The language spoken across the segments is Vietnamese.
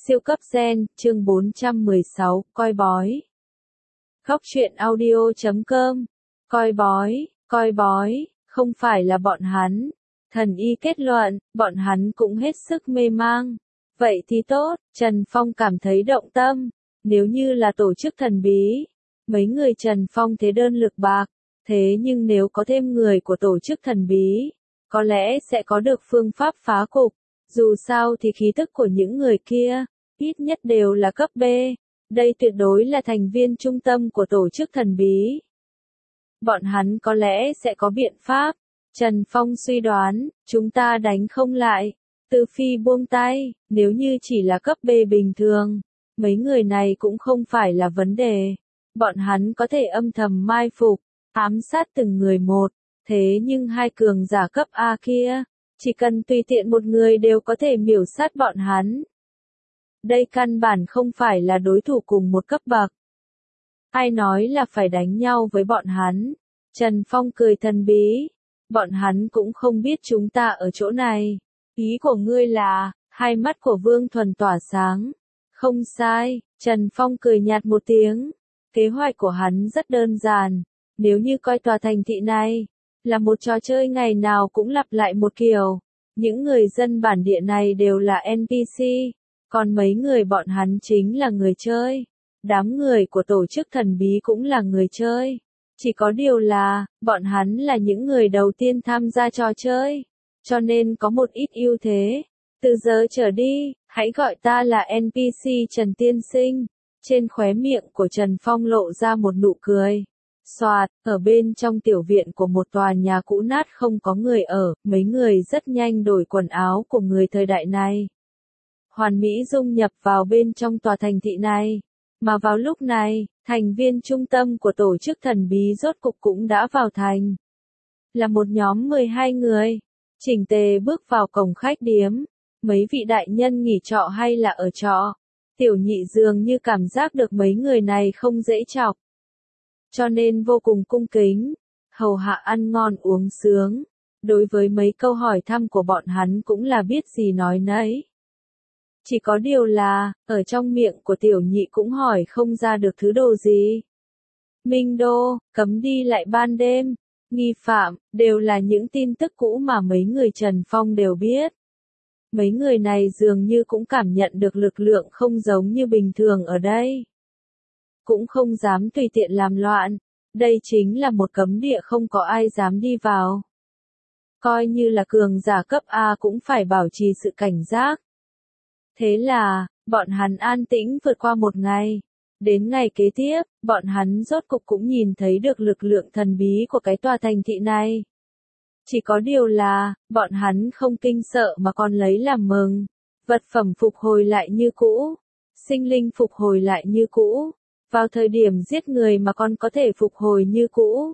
Siêu cấp gen, chương 416, coi bói. Góc truyện audio.com. Coi bói, không phải là bọn hắn. Thần y kết luận, bọn hắn cũng hết sức mê mang. Vậy thì tốt, Trần Phong cảm thấy động tâm. Nếu như là tổ chức thần bí, mấy người Trần Phong thế đơn lực bạc. Thế nhưng nếu có thêm người của tổ chức thần bí, có lẽ sẽ có được phương pháp phá cục. Dù sao thì khí tức của những người kia, ít nhất đều là cấp B. Đây tuyệt đối là thành viên trung tâm của tổ chức thần bí. Bọn hắn có lẽ sẽ có biện pháp. Trần Phong suy đoán, chúng ta đánh không lại. Từ Phi buông tay, nếu như chỉ là cấp B bình thường, mấy người này cũng không phải là vấn đề. Bọn hắn có thể âm thầm mai phục, ám sát từng người một. Thế nhưng hai cường giả cấp A kia, chỉ cần tùy tiện một người đều có thể miểu sát bọn hắn. Đây căn bản không phải là đối thủ cùng một cấp bậc. Ai nói là phải đánh nhau với bọn hắn? Trần Phong cười thần bí. Bọn hắn cũng không biết chúng ta ở chỗ này. Ý của ngươi là, hai mắt của Vương Thuần tỏa sáng. Không sai, Trần Phong cười nhạt một tiếng. Kế hoạch của hắn rất đơn giản. Nếu như coi tòa thành thị này là một trò chơi ngày nào cũng lặp lại một kiểu, những người dân bản địa này đều là NPC, còn mấy người bọn hắn chính là người chơi. Đám người của tổ chức thần bí cũng là người chơi. Chỉ có điều là, bọn hắn là những người đầu tiên tham gia trò chơi, cho nên có một ít ưu thế. Từ giờ trở đi, hãy gọi ta là NPC Trần Tiên Sinh. Trên khóe miệng của Trần Phong lộ ra một nụ cười. Soạt, ở bên trong tiểu viện của một tòa nhà cũ nát không có người ở, mấy người rất nhanh đổi quần áo của người thời đại này. Hoàn mỹ dung nhập vào bên trong tòa thành thị này. Mà vào lúc này, thành viên trung tâm của tổ chức thần bí rốt cục cũng đã vào thành. Là một nhóm 12 người, chỉnh tề bước vào cổng khách điếm. Mấy vị đại nhân nghỉ trọ hay là ở trọ? Tiểu nhị dường như cảm giác được mấy người này không dễ chọc, cho nên vô cùng cung kính, hầu hạ ăn ngon uống sướng. Đối với mấy câu hỏi thăm của bọn hắn cũng là biết gì nói nấy. Chỉ có điều là, ở trong miệng của tiểu nhị cũng hỏi không ra được thứ đồ gì. Minh Đô, cấm đi lại ban đêm, nghi phạm, đều là những tin tức cũ mà mấy người Trần Phong đều biết. Mấy người này dường như cũng cảm nhận được lực lượng không giống như bình thường ở đây. Cũng không dám tùy tiện làm loạn. Đây chính là một cấm địa không có ai dám đi vào. Coi như là cường giả cấp A cũng phải bảo trì sự cảnh giác. Thế là, bọn hắn an tĩnh vượt qua một ngày. Đến ngày kế tiếp, bọn hắn rốt cục cũng nhìn thấy được lực lượng thần bí của cái tòa thành thị này. Chỉ có điều là, bọn hắn không kinh sợ mà còn lấy làm mừng. Vật phẩm phục hồi lại như cũ. Sinh linh phục hồi lại như cũ. Vào thời điểm giết người mà còn có thể phục hồi như cũ.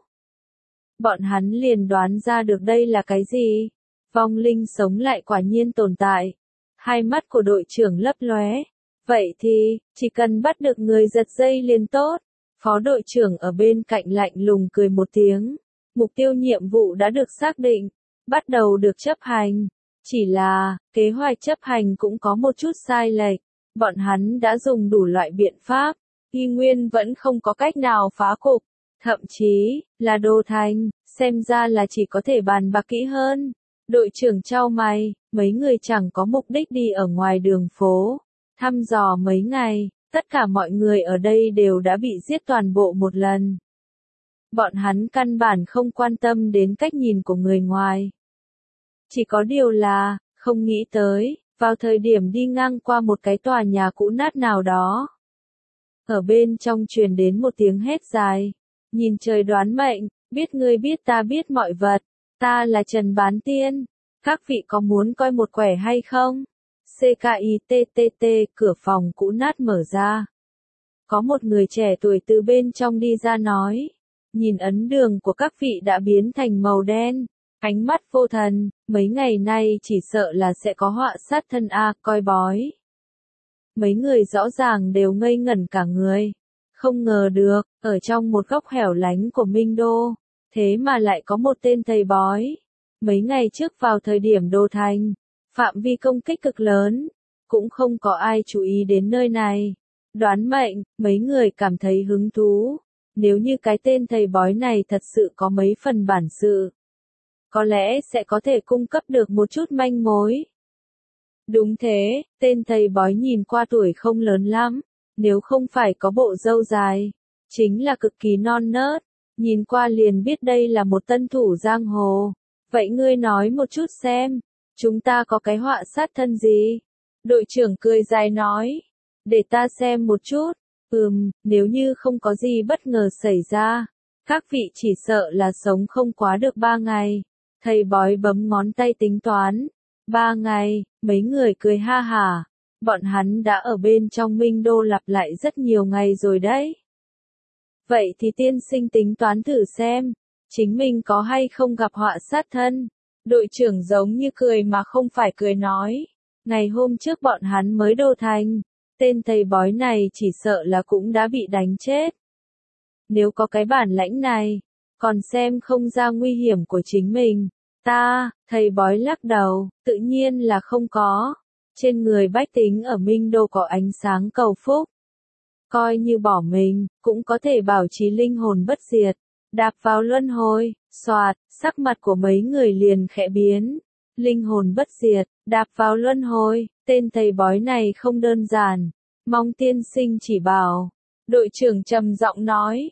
Bọn hắn liền đoán ra được đây là cái gì. Vong linh sống lại quả nhiên tồn tại. Hai mắt của đội trưởng lấp lóe. Vậy thì, chỉ cần bắt được người giật dây liền tốt. Phó đội trưởng ở bên cạnh lạnh lùng cười một tiếng. Mục tiêu nhiệm vụ đã được xác định. Bắt đầu được chấp hành. Chỉ là, kế hoạch chấp hành cũng có một chút sai lệch. Bọn hắn đã dùng đủ loại biện pháp. Y nguyên vẫn không có cách nào phá cục. Thậm chí, là Đô Thành, xem ra là chỉ có thể bàn bạc kỹ hơn. Đội trưởng chau mày, mấy người chẳng có mục đích đi ở ngoài đường phố. Thăm dò mấy ngày, tất cả mọi người ở đây đều đã bị giết toàn bộ một lần. Bọn hắn căn bản không quan tâm đến cách nhìn của người ngoài. Chỉ có điều là, không nghĩ tới, vào thời điểm đi ngang qua một cái tòa nhà cũ nát nào đó. Ở bên trong truyền đến một tiếng hét dài. Nhìn trời đoán mệnh, biết ngươi biết ta biết mọi vật. Ta là Trần Bán Tiên. Các vị có muốn coi một quẻ hay không? CKITTT, cửa phòng cũ nát mở ra. Có một người trẻ tuổi từ bên trong đi ra nói. Nhìn ấn đường của các vị đã biến thành màu đen. Ánh mắt vô thần, mấy ngày nay chỉ sợ là sẽ có họa sát thân A, coi bói. Mấy người rõ ràng đều ngây ngẩn cả người. Không ngờ được, ở trong một góc hẻo lánh của Minh Đô, thế mà lại có một tên thầy bói. Mấy ngày trước vào thời điểm Đô Thành, phạm vi công kích cực lớn, cũng không có ai chú ý đến nơi này. Đoán mệnh, mấy người cảm thấy hứng thú. Nếu như cái tên thầy bói này thật sự có mấy phần bản sự, có lẽ sẽ có thể cung cấp được một chút manh mối. Đúng thế, tên thầy bói nhìn qua tuổi không lớn lắm, nếu không phải có bộ râu dài, chính là cực kỳ non nớt, nhìn qua liền biết đây là một tân thủ giang hồ. Vậy ngươi nói một chút xem, chúng ta có cái họa sát thân gì? Đội trưởng cười dài nói, để ta xem một chút. Nếu như không có gì bất ngờ xảy ra, các vị chỉ sợ là sống không quá được 3 ngày. Thầy bói bấm ngón tay tính toán. 3 ngày, mấy người cười ha hả. Bọn hắn đã ở bên trong Minh Đô lặp lại rất nhiều ngày rồi đấy. Vậy thì tiên sinh tính toán thử xem, chính mình có hay không gặp họa sát thân. Đội trưởng giống như cười mà không phải cười nói. Ngày hôm trước bọn hắn mới đô thành. Tên thầy bói này chỉ sợ là cũng đã bị đánh chết. Nếu có cái bản lãnh này, còn xem không ra nguy hiểm của chính mình. Thầy bói lắc đầu, tự nhiên là không có. Trên người bách tính ở Minh Đô có ánh sáng cầu phúc. Coi như bỏ mình, cũng có thể bảo trì linh hồn bất diệt. Đạp vào luân hồi, xoạt, sắc mặt của mấy người liền khẽ biến. Linh hồn bất diệt, đạp vào luân hồi, tên thầy bói này không đơn giản. Mong tiên sinh chỉ bảo. Đội trưởng trầm giọng nói.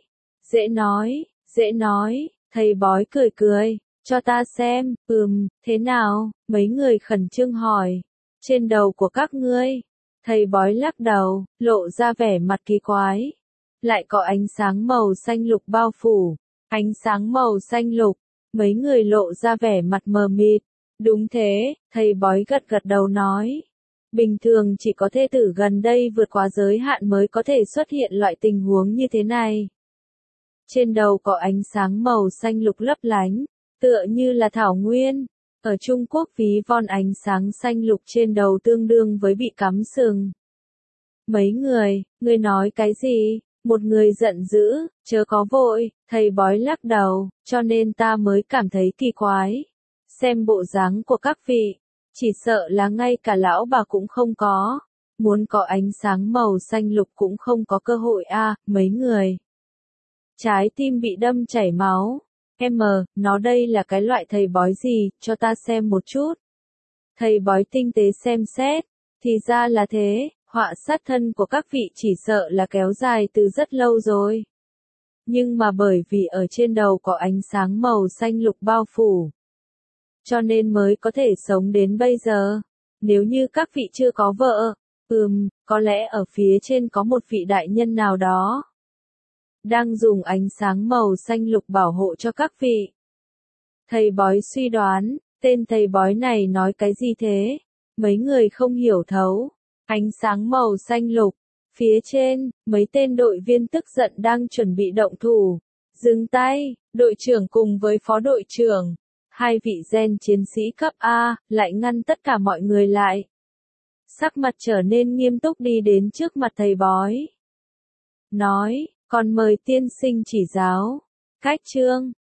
Dễ nói, thầy bói cười cười. Cho ta xem, thế nào, mấy người khẩn trương hỏi. Trên đầu của các ngươi. Thầy bói lắc đầu, lộ ra vẻ mặt kỳ quái. Lại có ánh sáng màu xanh lục bao phủ. Ánh sáng màu xanh lục. Mấy người lộ ra vẻ mặt mờ mịt. Đúng thế, thầy bói gật gật đầu nói. Bình thường chỉ có thê tử gần đây vượt quá giới hạn mới có thể xuất hiện loại tình huống như thế này. Trên đầu có ánh sáng màu xanh lục lấp lánh, tựa như là thảo nguyên. Ở Trung Quốc ví von ánh sáng xanh lục trên đầu tương đương với bị cắm sừng. Mấy người nói cái gì? Một người giận dữ, chớ có vội, thầy bói lắc đầu, cho nên ta mới cảm thấy kỳ quái. Xem bộ dáng của các vị, chỉ sợ là ngay cả lão bà cũng không có. Muốn có ánh sáng màu xanh lục cũng không có cơ hội mấy người. Trái tim bị đâm chảy máu. Nó đây là cái loại thầy bói gì, cho ta xem một chút. Thầy bói tinh tế xem xét, thì ra là thế, họa sát thân của các vị chỉ sợ là kéo dài từ rất lâu rồi. Nhưng mà bởi vì ở trên đầu có ánh sáng màu xanh lục bao phủ, cho nên mới có thể sống đến bây giờ. Nếu như các vị chưa có vợ, có lẽ ở phía trên có một vị đại nhân nào đó đang dùng ánh sáng màu xanh lục bảo hộ cho các vị. Thầy bói suy đoán, tên thầy bói này nói cái gì thế? Mấy người không hiểu thấu. Ánh sáng màu xanh lục. Phía trên, mấy tên đội viên tức giận đang chuẩn bị động thủ. Dừng tay, đội trưởng cùng với phó đội trưởng. Hai vị gen chiến sĩ cấp A, lại ngăn tất cả mọi người lại. Sắc mặt trở nên nghiêm túc đi đến trước mặt thầy bói. Nói, còn mời tiên sinh chỉ giáo. Cách chương